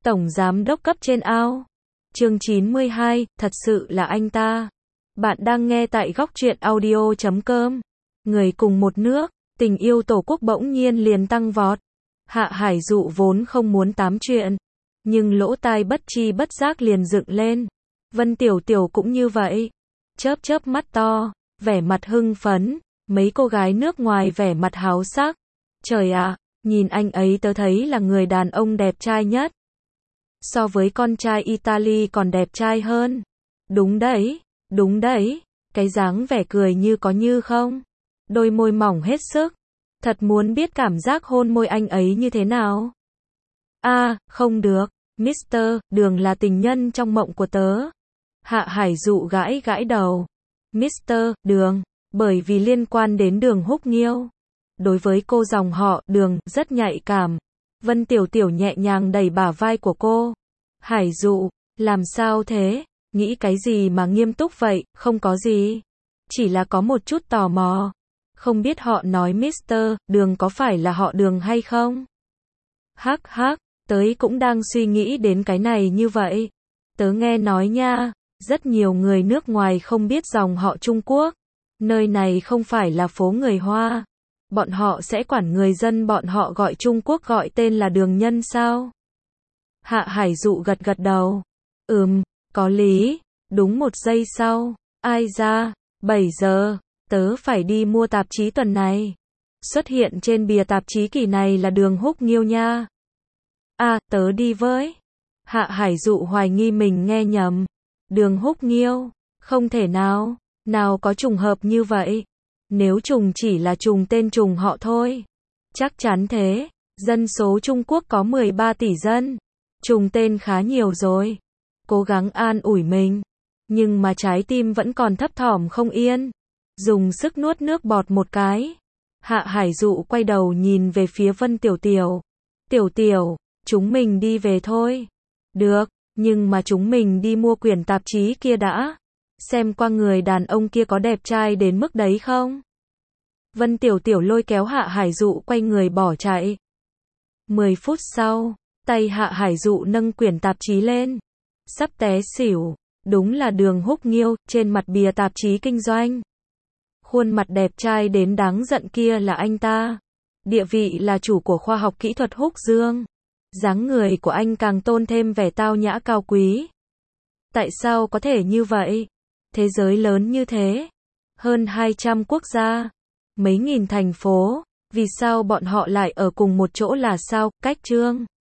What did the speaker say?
Tổng giám đốc cấp trên ao. Chương 92, thật sự là anh ta. Bạn đang nghe tại góc truyện audio.com. Người cùng một nước, tình yêu tổ quốc bỗng nhiên liền tăng vọt. Hạ Hải Dụ vốn không muốn tám chuyện, nhưng lỗ tai bất chi bất giác liền dựng lên. Vân Tiểu Tiểu cũng như vậy. Chớp chớp mắt to, vẻ mặt hưng phấn, mấy cô gái nước ngoài vẻ mặt háo sắc. Trời ạ, nhìn anh ấy tớ thấy là người đàn ông đẹp trai nhất. So với con trai Italy còn đẹp trai hơn. Đúng đấy, cái dáng vẻ cười như có như không. Đôi môi mỏng hết sức. Thật muốn biết cảm giác hôn môi anh ấy như thế nào. Không được, Mr. Đường là tình nhân trong mộng của tớ. Hạ Hải Dụ gãi gãi đầu. Mr. Đường, bởi vì liên quan đến Đường Húc Nghiêu. Đối với cô dòng họ Đường rất nhạy cảm. Vân Tiểu Tiểu nhẹ nhàng đẩy bả vai của cô. Hải Dụ, làm sao thế? Nghĩ cái gì mà nghiêm túc vậy? Không có gì. Chỉ là có một chút tò mò. Không biết họ nói Mr. Đường có phải là họ Đường hay không? Hắc, tớ cũng đang suy nghĩ đến cái này như vậy. Tớ nghe nói nha, rất nhiều người nước ngoài không biết dòng họ Trung Quốc. Nơi này không phải là phố người Hoa. Bọn họ sẽ quản người dân bọn họ gọi Trung Quốc gọi tên là Đường Nhân sao? Hạ Hải Dụ gật gật đầu. Có lý. Đúng một giây sau. Ai ra? 7 giờ. Tớ phải đi mua tạp chí tuần này. Xuất hiện trên bìa tạp chí kỳ này là Đường Húc Nghiêu nha. Tớ đi với. Hạ Hải Dụ hoài nghi mình nghe nhầm. Đường Húc Nghiêu. Không thể nào. Nào có trùng hợp như vậy. Nếu trùng chỉ là trùng tên trùng họ thôi. Chắc chắn thế. Dân số Trung Quốc có 13 tỷ dân. Trùng tên khá nhiều rồi. Cố gắng an ủi mình. Nhưng mà trái tim vẫn còn thấp thỏm không yên. Dùng sức nuốt nước bọt một cái. Hạ Hải Dụ quay đầu nhìn về phía Vân Tiểu Tiểu. Tiểu Tiểu, chúng mình đi về thôi. Được, nhưng mà chúng mình đi mua quyển tạp chí kia đã. Xem qua người đàn ông kia có đẹp trai đến mức đấy không? Vân Tiểu Tiểu lôi kéo Hạ Hải Dụ quay người bỏ chạy. 10 phút sau, tay Hạ Hải Dụ nâng quyển tạp chí lên. Sắp té xỉu, đúng là Đường Húc Nghiêu, trên mặt bìa tạp chí kinh doanh. Khuôn mặt đẹp trai đến đáng giận kia là anh ta. Địa vị là chủ của khoa học kỹ thuật Húc Dương. Dáng người của anh càng tôn thêm vẻ tao nhã cao quý. Tại sao có thể như vậy? Thế giới lớn như thế. Hơn 200 quốc gia. Mấy nghìn thành phố. Vì sao bọn họ lại ở cùng một chỗ là sao? Cách chương.